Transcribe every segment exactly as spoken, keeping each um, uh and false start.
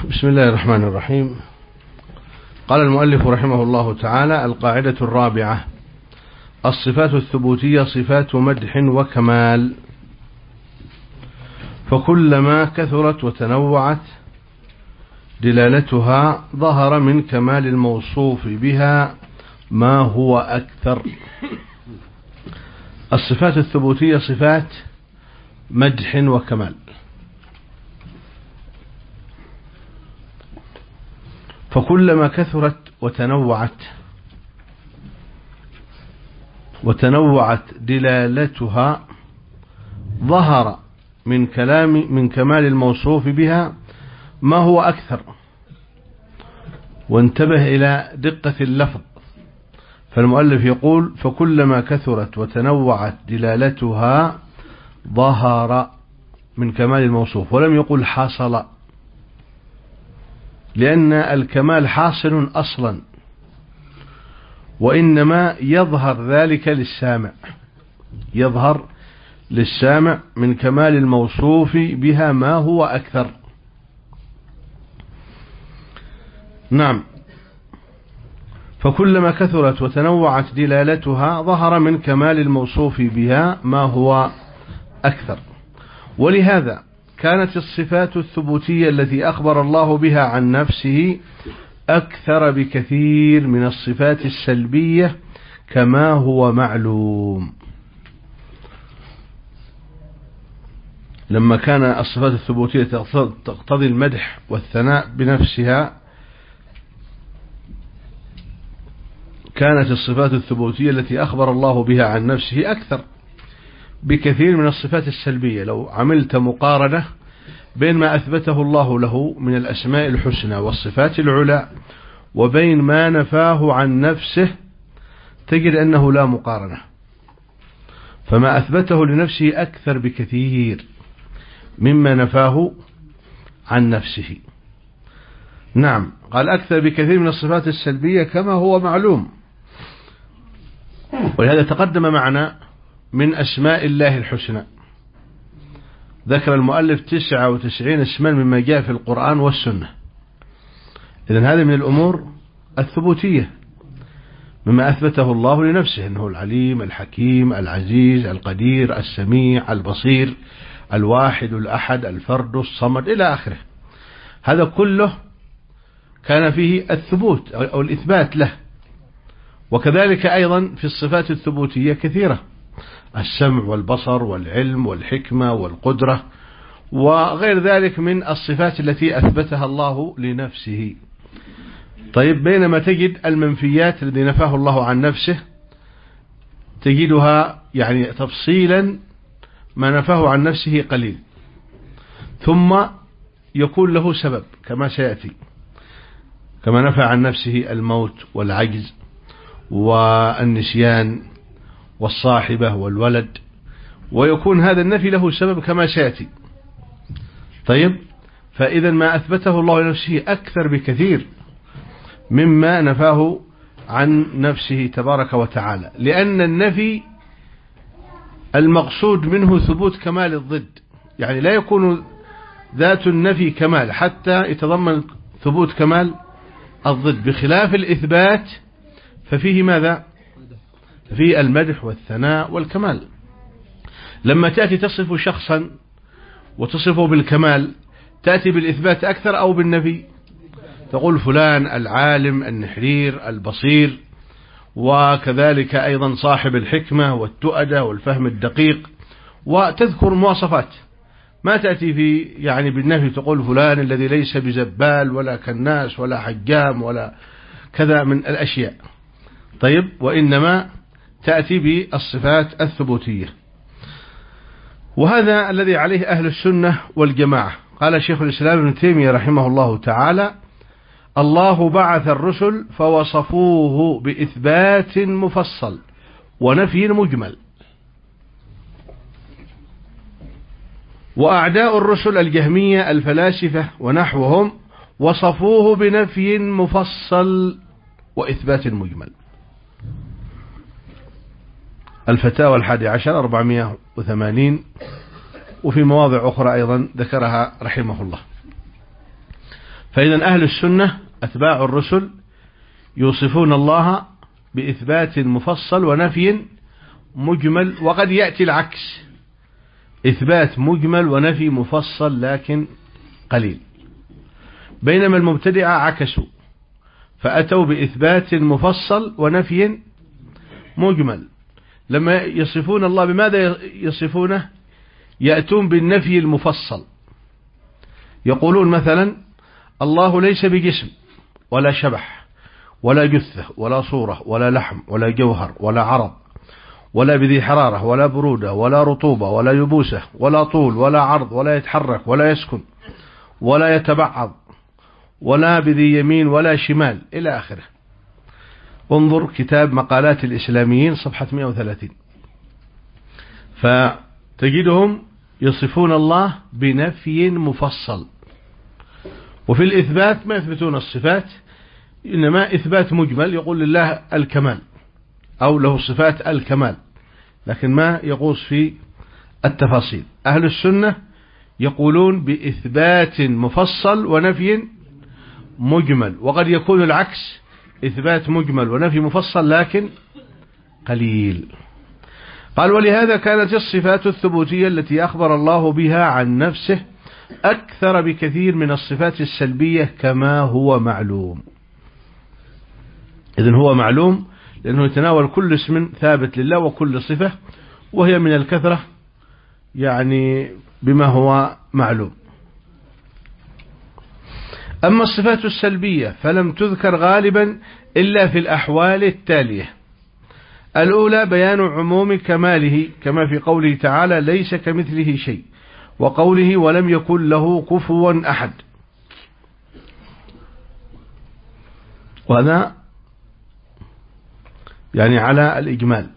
بسم الله الرحمن الرحيم. قال المؤلف رحمه الله تعالى: القاعدة الرابعة: الصفات الثبوتية صفات مدح وكمال، فكلما كثرت وتنوعت دلالتها ظهر من كمال الموصوف بها ما هو أكثر. الصفات الثبوتية صفات مدح وكمال، فكلما كثرت وتنوعت وتنوعت دلالتها ظهر من كلام من كمال الموصوف بها ما هو أكثر. وانتبه إلى دقة اللفظ، فالمؤلف يقول: فكلما كثرت وتنوعت دلالتها ظهر من كمال الموصوف، ولم يقل حصل، لأن الكمال حاصل أصلا، وإنما يظهر ذلك للسامع، يظهر للسامع من كمال الموصوف بها ما هو أكثر. نعم، فكلما كثرت وتنوعت دلالتها ظهر من كمال الموصوف بها ما هو أكثر. ولهذا كانت الصفات الثبوتية التي أخبر الله بها عن نفسه أكثر بكثير من الصفات السلبية كما هو معلوم. لما كان الصفات الثبوتية تقتضي المدح والثناء بنفسها، كانت الصفات الثبوتية التي أخبر الله بها عن نفسه أكثر بكثير من الصفات السلبية. لو عملت مقارنة بين ما أثبته الله له من الأسماء الحسنى والصفات العلى وبين ما نفاه عن نفسه، تجد أنه لا مقارنة، فما أثبته لنفسه أكثر بكثير مما نفاه عن نفسه. نعم، قال أكثر بكثير من الصفات السلبية كما هو معلوم. ولهذا تقدم معنا من أسماء الله الحسنى، ذكر المؤلف تسعة وتسعين اسما مما جاء في القرآن والسنة. إذن هذه من الأمور الثبوتية، مما أثبته الله لنفسه، أنه العليم الحكيم العزيز القدير السميع البصير الواحد الأحد الفرد الصمد إلى آخره. هذا كله كان فيه الثبوت أو الإثبات له. وكذلك أيضا في الصفات الثبوتية كثيرة: السمع والبصر والعلم والحكمة والقدرة وغير ذلك من الصفات التي أثبتها الله لنفسه. طيب، بينما تجد المنفيات التي نفاه الله عن نفسه تجدها يعني تفصيلا ما نفاه عن نفسه قليل، ثم يكون له سبب كما سيأتي، كما نفى عن نفسه الموت والعجز والنسيان والصاحبة والولد، ويكون هذا النفي له سبب كما سيأتي. طيب، فإذا ما أثبته الله لنفسه أكثر بكثير مما نفاه عن نفسه تبارك وتعالى، لأن النفي المقصود منه ثبوت كمال الضد، يعني لا يكون ذات النفي كمال حتى يتضمن ثبوت كمال الضد، بخلاف الإثبات ففيه ماذا؟ في المدح والثناء والكمال. لما تأتي تصف شخصا وتصفه بالكمال، تأتي بالإثبات أكثر أو بالنفي؟ تقول فلان العالم النحرير البصير، وكذلك أيضا صاحب الحكمة والتؤدة والفهم الدقيق، وتذكر مواصفات. ما تأتي في يعني بالنفي تقول فلان الذي ليس بزبال ولا كناس ولا حجام ولا كذا من الأشياء. طيب، وإنما تأتي بالصفات الثبوتية، وهذا الذي عليه أهل السنة والجماعة. قال شيخ الإسلام ابن تيمية رحمه الله تعالى: الله بعث الرسل فوصفوه بإثبات مفصل ونفي مجمل، وأعداء الرسل الجهمية الفلاسفة ونحوهم وصفوه بنفي مفصل وإثبات مجمل. الفتاوى الحادي عشر أربعمائة وثمانين، وفي مواضع أخرى أيضا ذكرها رحمه الله. فإذا أهل السنة أتباع الرسل يوصفون الله بإثبات مفصل ونفي مجمل، وقد يأتي العكس، إثبات مجمل ونفي مفصل لكن قليل. بينما المبتدعة عكسوا فأتوا بإثبات مفصل ونفي مجمل. لما يصفون الله بماذا يصفونه؟ يأتون بالنفي المفصل، يقولون مثلا الله ليس بجسم ولا شبح ولا جثة ولا صورة ولا لحم ولا جوهر ولا عرض ولا بذي حرارة ولا برودة ولا رطوبة ولا يبوسة ولا طول ولا عرض ولا يتحرك ولا يسكن ولا يتبعض ولا بذي يمين ولا شمال إلى آخره. انظر كتاب مقالات الإسلاميين صفحة مئة وثلاثين، فتجدهم يصفون الله بنفي مفصل. وفي الإثبات ما يثبتون الصفات، إنما إثبات مجمل، يقول لله الكمال أو له صفات الكمال، لكن ما يغوص في التفاصيل. أهل السنة يقولون بإثبات مفصل ونفي مجمل، وقد يكون العكس، إثبات مجمل ونفي مفصل لكن قليل. قال ولهذا كانت الصفات الثبوتية التي أخبر الله بها عن نفسه أكثر بكثير من الصفات السلبية كما هو معلوم. إذن هو معلوم لأنه يتناول كل اسم ثابت لله وكل صفة، وهي من الكثرة يعني بما هو معلوم. أما الصفات السلبية فلم تذكر غالبا إلا في الأحوال التالية: الأولى بيان عموم كماله كما في قوله تعالى ليس كمثله شيء، وقوله ولم يكن له كفوا أحد، وهذا يعني على الإجمال،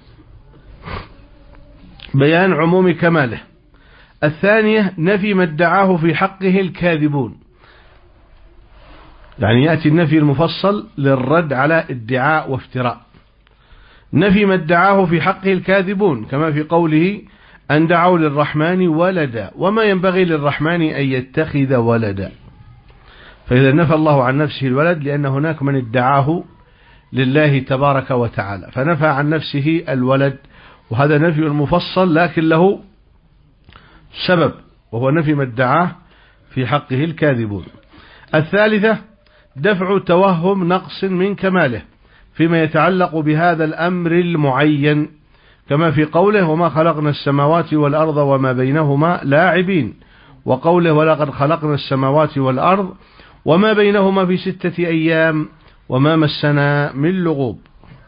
بيان عموم كماله. الثانية نفي ما ادعاه في حقه الكاذبون، يعني يأتي النفي المفصل للرد على ادعاء وافتراء. نفي ما ادعاه في حقه الكاذبون كما في قوله أن دعوا للرحمن ولدا وما ينبغي للرحمن أن يتخذ ولدا. فإذا نفى الله عن نفسه الولد لأن هناك من ادعاه لله تبارك وتعالى، فنفى عن نفسه الولد، وهذا نفي مفصل لكن له سبب، وهو نفي ما ادعاه في حقه الكاذبون. الثالثة دفع توهم نقص من كماله فيما يتعلق بهذا الأمر المعين كما في قوله وما خلقنا السماوات والأرض وما بينهما لاعبين، وقوله ولقد خلقنا السماوات والأرض وما بينهما في ستة أيام وما مسنا من لغوب.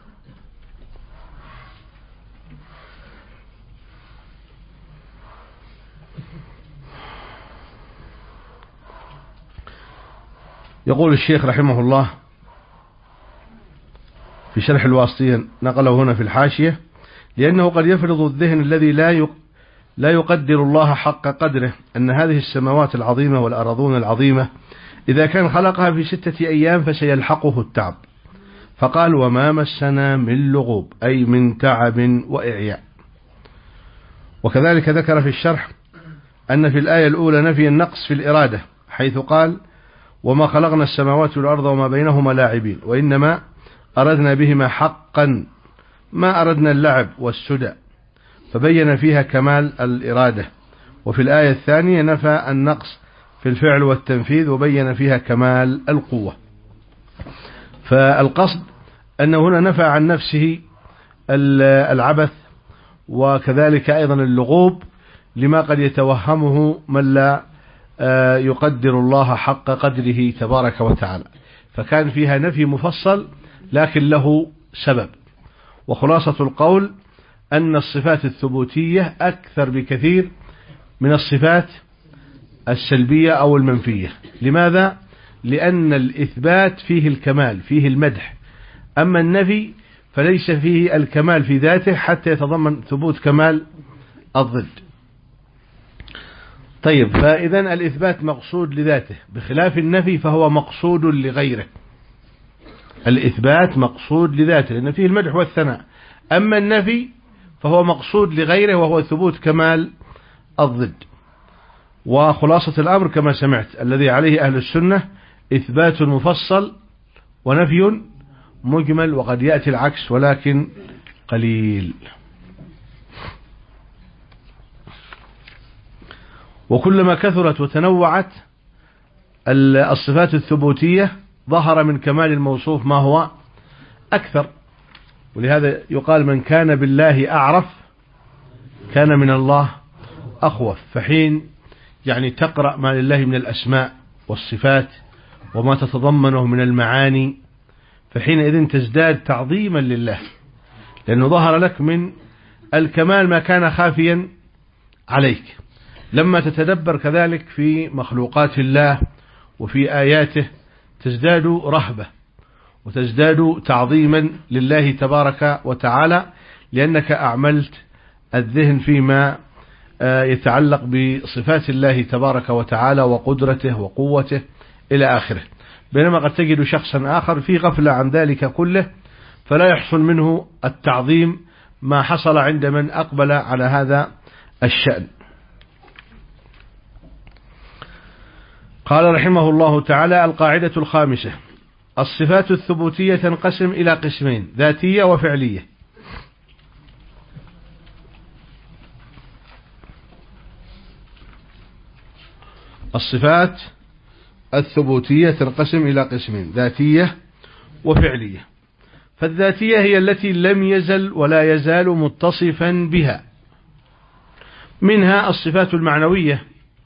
يقول الشيخ رحمه الله في شرح الواسطية، نقله هنا في الحاشية: لأنه قد يفرض الذهن الذي لا لا يقدر الله حق قدره أن هذه السماوات العظيمة والأراضون العظيمة إذا كان خلقها في ستة أيام فسيلحقه التعب، فقال وما مسنا من لغوب أي من تعب وإعياء. وكذلك ذكر في الشرح أن في الآية الأولى نفي النقص في الإرادة حيث قال وما خلقنا السماوات والأرض وما بينهما لاعبين، وإنما أردنا بهما حقا ما أردنا اللعب والسدى، فبين فيها كمال الإرادة. وفي الآية الثانية نفى النقص في الفعل والتنفيذ وبين فيها كمال القوة. فالقصد أن هنا نفى عن نفسه العبث وكذلك أيضا اللغوب لما قد يتوهمه من لا يقدر الله حق قدره تبارك وتعالى، فكان فيها نفي مفصل لكن له سبب. وخلاصة القول أن الصفات الثبوتية أكثر بكثير من الصفات السلبية أو المنفية. لماذا؟ لأن الإثبات فيه الكمال، فيه المدح، أما النفي فليس فيه الكمال في ذاته حتى يتضمن ثبوت كمال الضد. طيب، فإذا الإثبات مقصود لذاته بخلاف النفي فهو مقصود لغيره. الإثبات مقصود لذاته لأن فيه المدح والثناء، أما النفي فهو مقصود لغيره وهو ثبوت كمال الضد. وخلاصة الأمر كما سمعت الذي عليه أهل السنة إثبات مفصل ونفي مجمل، وقد يأتي العكس ولكن قليل. وكلما كثرت وتنوعت الصفات الثبوتية ظهر من كمال الموصوف ما هو أكثر. ولهذا يقال من كان بالله أعرف كان من الله أخوف. فحين يعني تقرأ ما لله من الأسماء والصفات وما تتضمنه من المعاني، فحينئذ تزداد تعظيما لله، لأنه ظهر لك من الكمال ما كان خافيا عليك. لما تتدبر كذلك في مخلوقات الله وفي آياته تزداد رهبة وتزداد تعظيما لله تبارك وتعالى، لأنك أعملت الذهن فيما يتعلق بصفات الله تبارك وتعالى وقدرته وقوته إلى آخره. بينما قد تجد شخصا آخر في غفلة عن ذلك كله، فلا يحصل منه التعظيم ما حصل عند من أقبل على هذا الشأن. قال رحمه الله تعالى: القاعدة الخامسة: الصفات الثبوتية تنقسم إلى قسمين: ذاتية وفعلية. الصفات الثبوتية تنقسم إلى قسمين: ذاتية وفعلية. فالذاتية هي التي لم يزل ولا يزال متصفا بها، منها الصفات المعنوية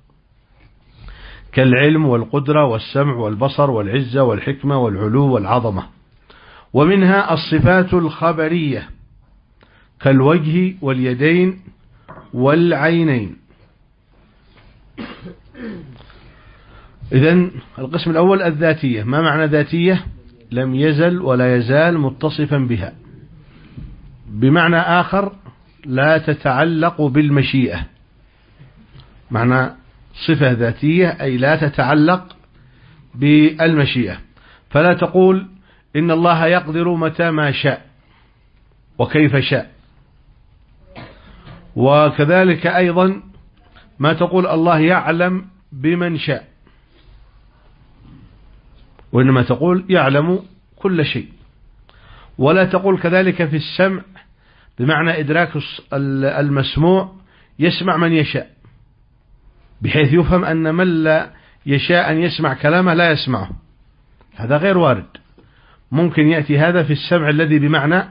كالعلم والقدرة والسمع والبصر والعزة والحكمة والعلو والعظمة، ومنها الصفات الخبرية كالوجه واليدين والعينين. إذن القسم الأول الذاتية. ما معنى ذاتية؟ لم يزل ولا يزال متصفا بها. بمعنى آخر لا تتعلق بالمشيئة. معنى صفة ذاتية أي لا تتعلق بالمشيئة، فلا تقول إن الله يقدر متى ما شاء وكيف شاء. وكذلك أيضا ما تقول الله يعلم بمن شاء، وإنما تقول يعلم كل شيء. ولا تقول كذلك في السمع بمعنى إدراك المسموع يسمع من يشاء، بحيث يفهم أن من لا يشاء أن يسمع كلامه لا يسمعه. هذا غير وارد. ممكن يأتي هذا في السمع الذي بمعنى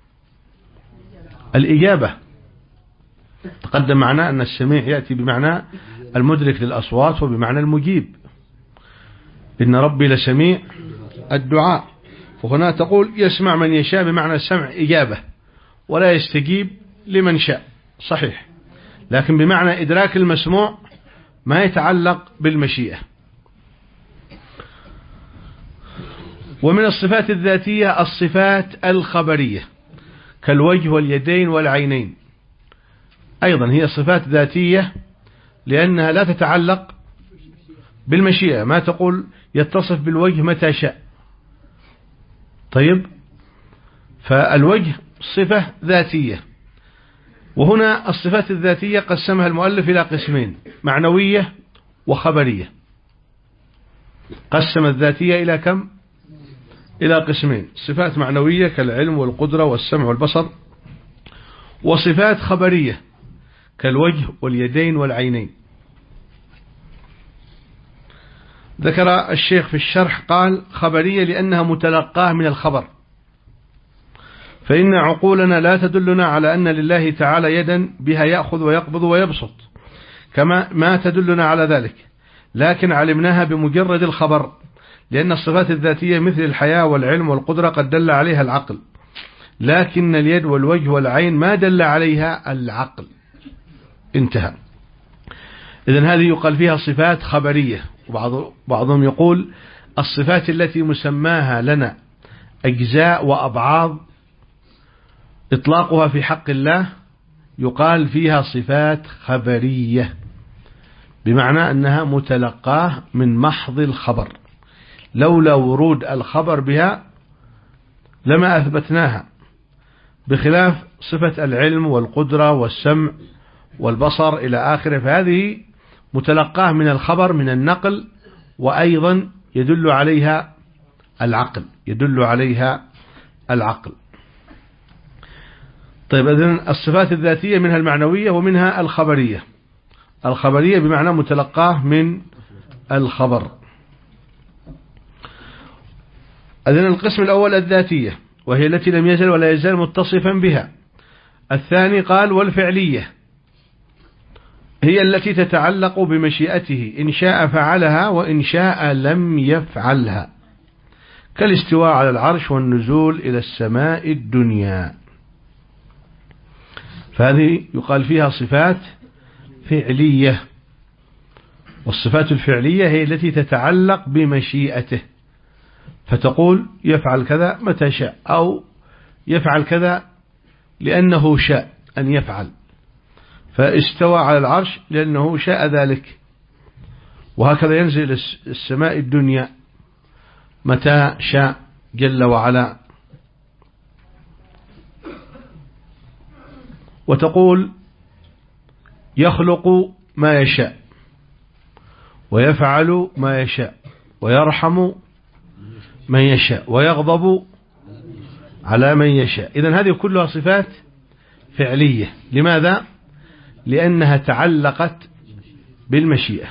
الإجابة. تقدم معنا أن السميع يأتي بمعنى المدرك للأصوات وبمعنى المجيب. إن ربي لسميع الدعاء. وهنا تقول يسمع من يشاء بمعنى السمع إجابة، ولا يستجيب لمن شاء، صحيح، لكن بمعنى إدراك المسموع ما يتعلق بالمشيئة. ومن الصفات الذاتية الصفات الخبرية كالوجه واليدين والعينين. أيضا هي صفات ذاتية لأنها لا تتعلق بالمشيئة. ما تقول يتصف بالوجه متى شاء. طيب، فالوجه صفة ذاتية. وهنا الصفات الذاتية قسمها المؤلف إلى قسمين: معنوية وخبرية. قسم الذاتية إلى كم؟ إلى قسمين: صفات معنوية كالعلم والقدرة والسمع والبصر، وصفات خبرية كالوجه واليدين والعينين. ذكر الشيخ في الشرح قال: خبرية لأنها متلقاه من الخبر، فإن عقولنا لا تدلنا على أن لله تعالى يدا بها يأخذ ويقبض ويبسط كما ما تدلنا على ذلك، لكن علمناها بمجرد الخبر، لأن الصفات الذاتية مثل الحياة والعلم والقدرة قد دل عليها العقل، لكن اليد والوجه والعين ما دل عليها العقل. انتهى. إذن هذه يقال فيها صفات خبرية. وبعض بعضهم يقول الصفات التي مسماها لنا أجزاء وأبعاض إطلاقها في حق الله يقال فيها صفات خبرية، بمعنى أنها متلقاه من محض الخبر، لولا ورود الخبر بها لما أثبتناها، بخلاف صفة العلم والقدرة والسمع والبصر إلى آخره، فهذه متلقاه من الخبر من النقل، وأيضا يدل عليها العقل يدل عليها العقل طيب إذن الصفات الذاتية منها المعنوية ومنها الخبرية. الخبرية بمعنى متلقاه من الخبر. إذن القسم الأول الذاتية وهي التي لم يزل ولا يزال متصفا بها. الثاني قال والفعلية هي التي تتعلق بمشيئته إن شاء فعلها وإن شاء لم يفعلها، كالاستواء على العرش والنزول إلى السماء الدنيا. فهذه يقال فيها صفات فعلية، والصفات الفعلية هي التي تتعلق بمشيئته، فتقول يفعل كذا متى شاء، أو يفعل كذا لأنه شاء أن يفعل، فاستوى على العرش لأنه شاء ذلك، وهكذا ينزل السماء الدنيا متى شاء جل وعلا. وتقول يخلق ما يشاء ويفعل ما يشاء ويرحم من يشاء ويغضب على من يشاء. إذن هذه كلها صفات فعلية. لماذا؟ لأنها تعلقت بالمشيئة.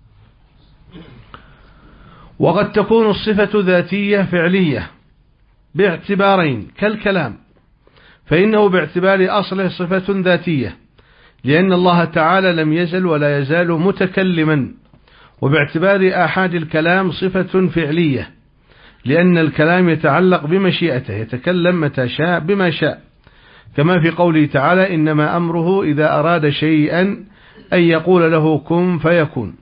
وقد تكون الصفة ذاتية فعلية باعتبارين كالكلام، فإنه باعتبار أصله صفة ذاتية لأن الله تعالى لم يزل ولا يزال متكلما، وباعتبار آحاد الكلام صفة فعلية لأن الكلام يتعلق بمشيئته، يتكلم متى شاء بما شاء، كما في قوله تعالى إنما أمره إذا أراد شيئا أن يقول له كن فيكون.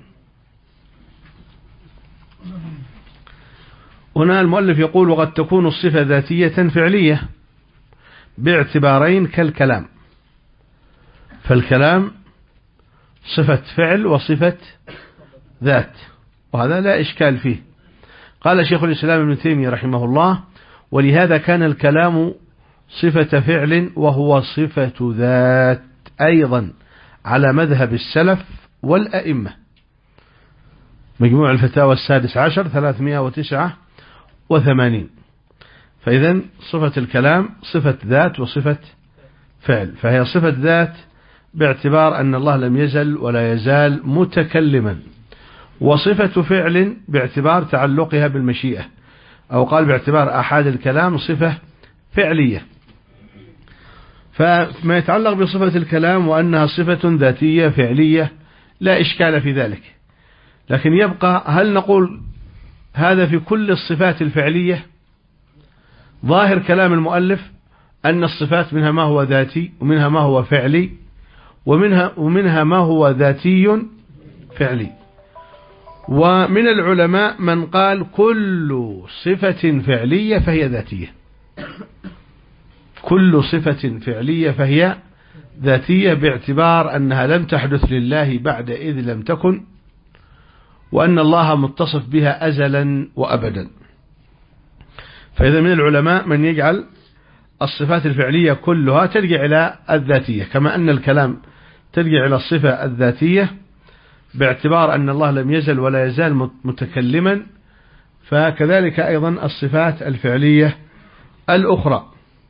هنا المؤلف يقول وقد تكون الصفة ذاتية فعلية باعتبارين كالكلام، فالكلام صفة فعل وصفة ذات، وهذا لا إشكال فيه. قال شيخ الإسلام ابن تيمية رحمه الله ولهذا كان الكلام صفة فعل وهو صفة ذات أيضا على مذهب السلف والأئمة. مجموع الفتاوى السادس عشر ثلاثمائة وتسعة وثمانين. فإذن صفة الكلام صفة ذات وصفة فعل، فهي صفة ذات باعتبار أن الله لم يزل ولا يزال متكلما، وصفة فعل باعتبار تعلقها بالمشيئة، أو قال باعتبار أحد الكلام صفة فعلية. فما يتعلق بصفة الكلام وأنها صفة ذاتية فعلية لا إشكال في ذلك، لكن يبقى هل نقول هذا في كل الصفات الفعلية؟ ظاهر كلام المؤلف أن الصفات منها ما هو ذاتي ومنها ما هو فعلي ومنها, ومنها ما هو ذاتي فعلي. ومن العلماء من قال كل صفة فعلية فهي ذاتية، كل صفة فعلية فهي ذاتية باعتبار أنها لم تحدث لله بعد إذ لم تكن، وأن الله متصف بها أزلا وأبدا. فإذا من العلماء من يجعل الصفات الفعلية كلها ترجع إلى الذاتية، كما أن الكلام ترجع إلى الصفة الذاتية باعتبار أن الله لم يزل ولا يزال متكلما، فكذلك أيضا الصفات الفعلية الأخرى.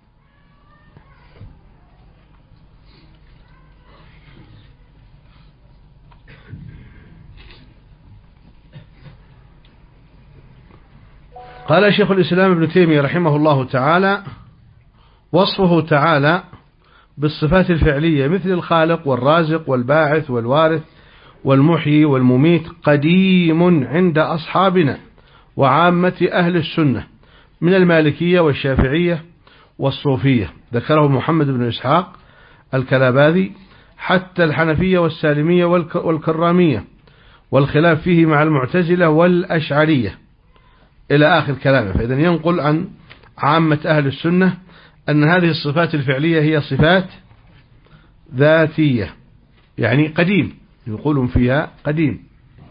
قال شيخ الإسلام ابن تيمية رحمه الله تعالى وصفه تعالى بالصفات الفعلية مثل الخالق والرازق والباعث والوارث والمحيي والمميت قديم عند أصحابنا وعامة أهل السنة من المالكية والشافعية والصوفية، ذكره محمد بن إسحاق الكلاباذي، حتى الحنفية والسالمية والكرامية، والخلاف فيه مع المعتزلة والأشعرية إلى آخر كلامه. فإذا ينقل عن عامة أهل السنة أن هذه الصفات الفعلية هي صفات ذاتية، يعني قديم، يقولون فيها قديم.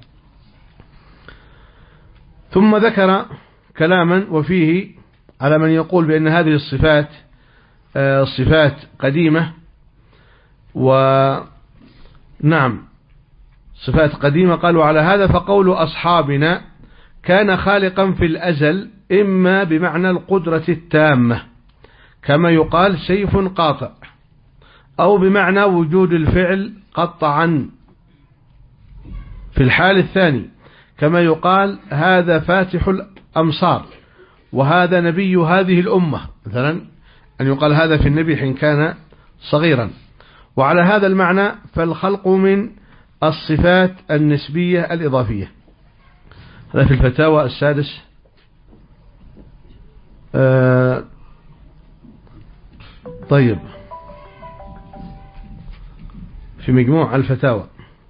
ثم ذكر كلاما وفيه على من يقول بأن هذه الصفات صفات قديمة، ونعم صفات قديمة. قالوا على هذا فقول أصحابنا كان خالقا في الأزل إما بمعنى القدرة التامة كما يقال سيف قاطع، أو بمعنى وجود الفعل قطعا في الحال الثاني كما يقال هذا فاتح الأمصار وهذا نبي هذه الأمة، مثلا أن يقال هذا في النبي حين كان صغيرا. وعلى هذا المعنى فالخلق من الصفات النسبية الإضافية. هذا في الفتاوى السادس آه طيب في مجموع الفتاوى.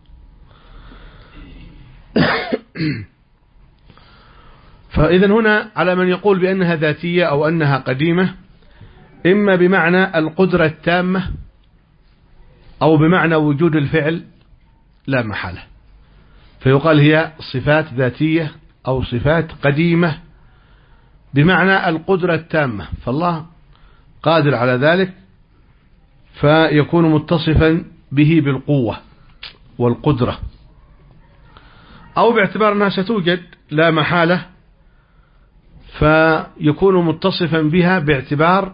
فإذا هنا على من يقول بأنها ذاتية أو أنها قديمة إما بمعنى القدرة التامة أو بمعنى وجود الفعل لا محالة، فيقال هي صفات ذاتية أو صفات قديمة بمعنى القدرة التامة، فالله قادر على ذلك فيكون متصفا به بالقوة والقدرة، أو باعتبار أنها ستوجد لا محالة فيكون متصفا بها باعتبار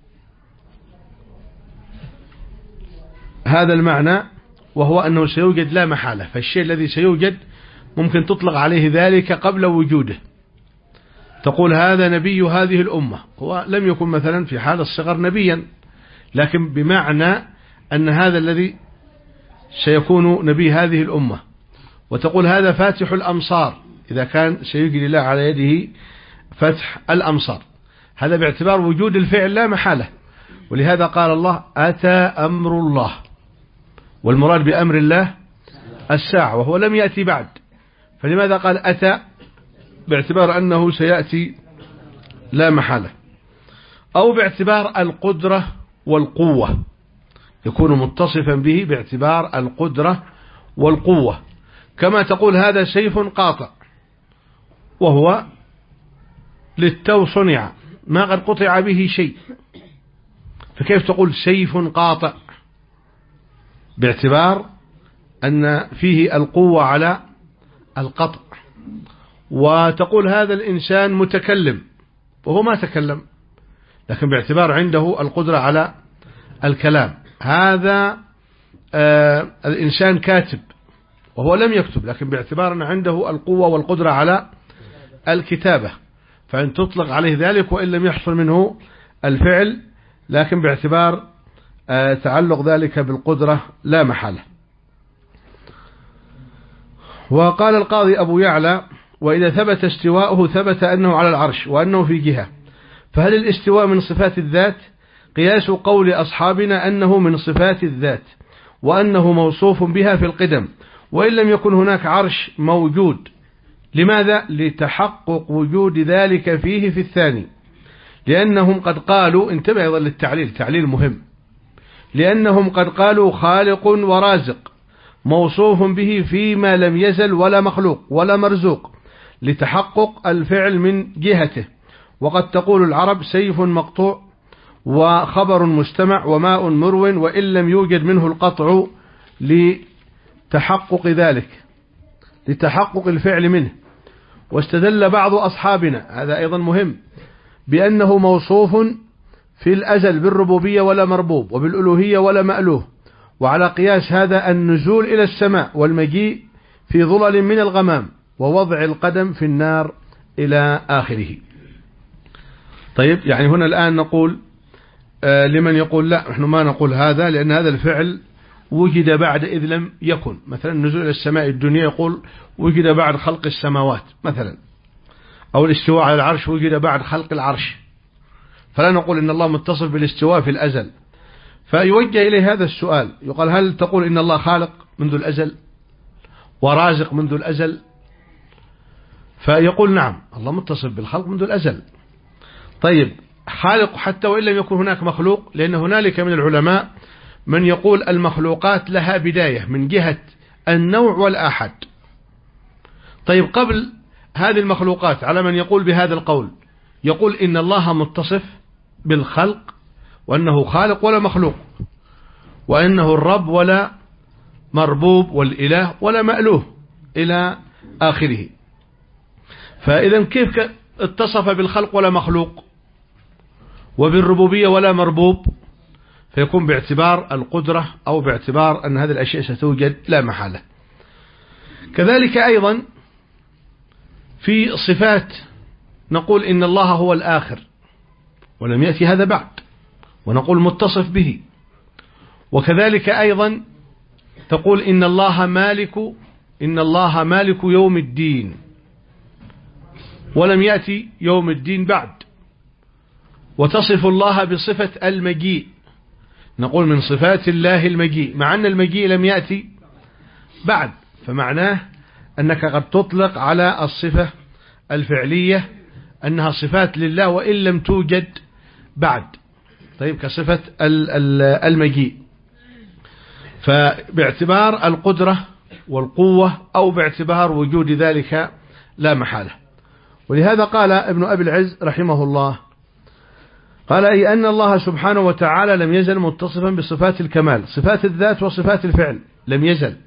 هذا المعنى، وهو أنه سيوجد لا محالة، فالشيء الذي سيوجد ممكن تطلق عليه ذلك قبل وجوده. تقول هذا نبي هذه الأمة، هو لم يكن مثلا في حال الصغر نبيا، لكن بمعنى أن هذا الذي سيكون نبي هذه الأمة. وتقول هذا فاتح الأمصار إذا كان سيجري الله على يده فتح الأمصار، هذا باعتبار وجود الفعل لا محالة. ولهذا قال الله أتى أمر الله، والمراد بأمر الله الساعة، وهو لم يأتي بعد. فلماذا قال أتى؟ باعتبار أنه سيأتي لا محالة. أو باعتبار القدرة والقوة، يكون متصفا به باعتبار القدرة والقوة، كما تقول هذا سيف قاطع وهو للتو صنع ما قد قطع به شيء، فكيف تقول سيف قاطع؟ باعتبار أن فيه القوة على القطع. وتقول هذا الإنسان متكلم وهو ما تكلم، لكن باعتبار عنده القدرة على الكلام. هذا آه الإنسان كاتب وهو لم يكتب، لكن باعتبار أن عنده القوة والقدرة على الكتابة، فإن تطلق عليه ذلك وإن لم يحصل منه الفعل، لكن باعتبار آه تعلق ذلك بالقدرة لا محالة. وقال القاضي أبو يعلى وإذا ثبت استواؤه ثبت أنه على العرش وأنه في جهة، فهل الاستواء من صفات الذات؟ قياس قول أصحابنا أنه من صفات الذات وأنه موصوف بها في القدم، وإن لم يكن هناك عرش موجود. لماذا؟ لتحقق وجود ذلك فيه في الثاني، لأنهم قد قالوا، انتبه أيضا للتعليل، تعليل مهم، لأنهم قد قالوا خالق ورازق موصوف به فيما لم يزل ولا مخلوق ولا مرزوق، لتحقق الفعل من جهته. وقد تقول العرب سيف مقطوع وخبر مستمع وماء مرو، وإن لم يوجد منه القطع لتحقق ذلك، لتحقق الفعل منه. واستدل بعض أصحابنا، هذا أيضا مهم، بأنه موصوف في الأزل بالربوبية ولا مربوب، وبالألوهية ولا مألوه. وعلى قياس هذا النزول إلى السماء والمجيء في ظلل من الغمام ووضع القدم في النار إلى آخره. طيب، يعني هنا الآن نقول آه لمن يقول لا نحن ما نقول هذا، لأن هذا الفعل وجد بعد إذ لم يكن. مثلا النزول إلى السماء الدنيا يقول وجد بعد خلق السماوات مثلا، أو الاستواء على العرش وجد بعد خلق العرش، فلا نقول إن الله متصف بالاستواء في الأزل. فيوجه إليه هذا السؤال، يقال هل تقول إن الله خالق منذ الأزل ورازق منذ الأزل؟ فيقول نعم، الله متصف بالخلق منذ الأزل. طيب، خالق حتى وإن لم يكن هناك مخلوق، لأن هنالك من العلماء من يقول المخلوقات لها بداية من جهة النوع والآحاد. طيب، قبل هذه المخلوقات على من يقول بهذا القول يقول إن الله متصف بالخلق وأنه خالق ولا مخلوق، وأنه الرب ولا مربوب والإله ولا مألوه إلى آخره. فإذا كيف اتصف بالخلق ولا مخلوق، وبالربوبية ولا مربوب؟ فيكون باعتبار القدرة أو باعتبار أن هذه الأشياء ستوجد لا محالة. كذلك أيضا في صفات نقول إن الله هو الآخر ولم يأتي هذا بعد، ونقول متصف به. وكذلك أيضا تقول إن الله مالك إن الله مالك يوم الدين، ولم يأتي يوم الدين بعد. وتصف الله بصفة المجيء، نقول من صفات الله المجيء، مع أن المجيء لم يأتي بعد، فمعناه أنك قد تطلق على الصفة الفعلية أنها صفات لله وإن لم توجد بعد. طيب، كصفة المجيء، فباعتبار القدرة والقوة أو باعتبار وجود ذلك لا محالة. ولهذا قال ابن أبي العز رحمه الله، قال أي أن الله سبحانه وتعالى لم يزل متصفا بصفات الكمال، صفات الذات وصفات الفعل، لم يزل.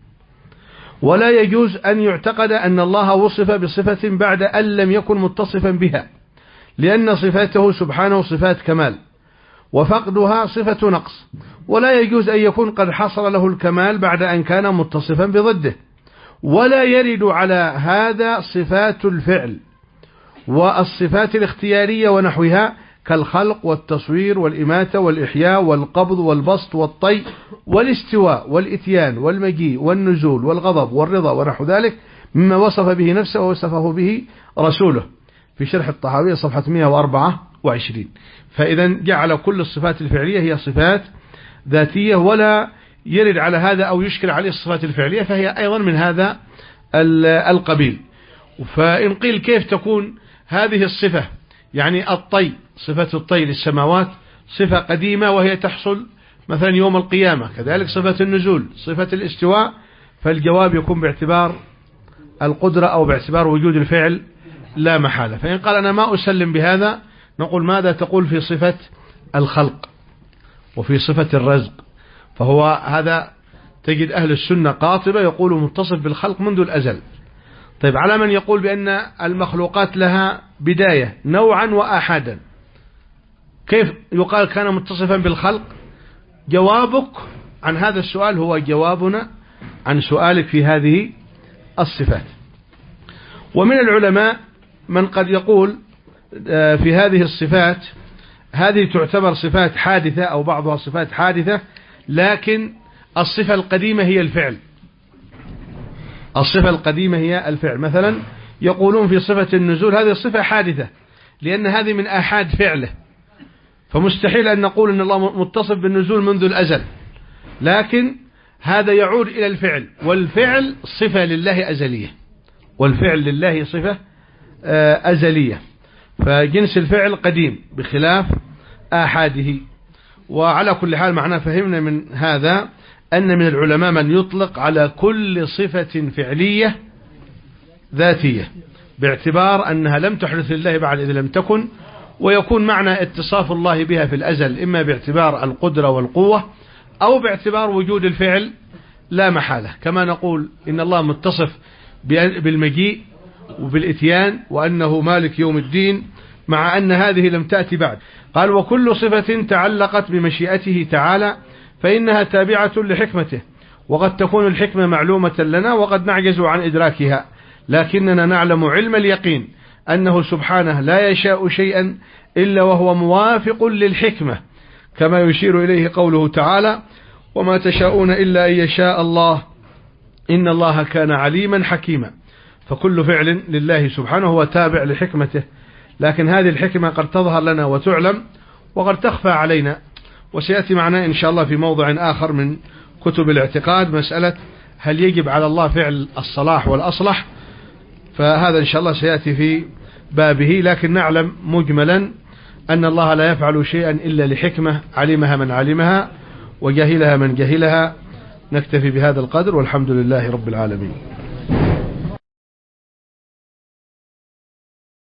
ولا يجوز أن يعتقد أن الله وصف بصفة بعد أن لم يكن متصفا بها، لأن صفاته سبحانه صفات كمال، وفقدها صفة نقص. ولا يجوز أن يكون قد حصل له الكمال بعد أن كان متصفا بضده. ولا يرد على هذا صفات الفعل والصفات الاختيارية ونحوها، كالخلق والتصوير والإماتة والإحياء والقبض والبسط والطي والاستواء والإتيان والمجيء والنزول والغضب والرضا ونحو ذلك، مما وصف به نفسه ووصفه به رسوله في شرح الطحاوية صفحة مئة وأربعة وعشرين. فإذا جعل كل الصفات الفعلية هي صفات ذاتية، ولا يرد على هذا أو يشكل عليه الصفات الفعلية، فهي أيضا من هذا القبيل. فإن قيل كيف تكون هذه الصفة، يعني الطي، صفة الطي للسماوات صفة قديمة وهي تحصل مثلا يوم القيامة، كذلك صفة النزول، صفة الاستواء، فالجواب يكون باعتبار القدرة أو باعتبار وجود الفعل لا محالة. فإن قال أنا ما أسلم بهذا، نقول ماذا تقول في صفة الخلق وفي صفة الرزق؟ فهو هذا تجد أهل السنة قاطبة يقول متصف بالخلق منذ الأزل. طيب، على من يقول بأن المخلوقات لها بداية نوعا وآحادا، كيف يقال كان متصفا بالخلق؟ جوابك عن هذا السؤال هو جوابنا عن سؤالك في هذه الصفات. ومن العلماء من قد يقول في هذه الصفات هذه تعتبر صفات حادثة أو بعضها صفات حادثة، لكن الصفة القديمة هي الفعل، الصفة القديمة هي الفعل. مثلا يقولون في صفة النزول هذه الصفة حادثة لأن هذه من آحاد فعله، فمستحيل أن نقول أن الله متصف بالنزول منذ الأزل، لكن هذا يعود إلى الفعل، والفعل صفة لله أزلية، والفعل لله صفة أزلية، فجنس الفعل قديم بخلاف آحاده. وعلى كل حال معناه فهمنا من هذا أن من العلماء من يطلق على كل صفة فعلية ذاتية باعتبار أنها لم تحدث لله بعد إذ لم تكن، ويكون معنى اتصاف الله بها في الأزل إما باعتبار القدرة والقوة أو باعتبار وجود الفعل لا محالة. كما نقول إن الله متصف بالمجيء وبالإتيان وأنه مالك يوم الدين، مع أن هذه لم تأتي بعد. قال وكل صفة تعلقت بمشيئته تعالى فإنها تابعة لحكمته، وقد تكون الحكمة معلومة لنا وقد نعجز عن إدراكها، لكننا نعلم علم اليقين أنه سبحانه لا يشاء شيئا إلا وهو موافق للحكمة، كما يشير إليه قوله تعالى وما تشاءون إلا أن يشاء الله إن الله كان عليما حكيما. فكل فعل لله سبحانه هو تابع لحكمته، لكن هذه الحكمة قد تظهر لنا وتعلم وقد تخفى علينا، وسيأتي معنا إن شاء الله في موضع آخر من كتب الاعتقاد مسألة هل يجب على الله فعل الصلاح والأصلح، فهذا إن شاء الله سيأتي في بابه. لكن نعلم مجملا أن الله لا يفعل شيئا إلا لحكمة علمها من علمها وجهلها من جهلها. نكتفي بهذا القدر والحمد لله رب العالمين.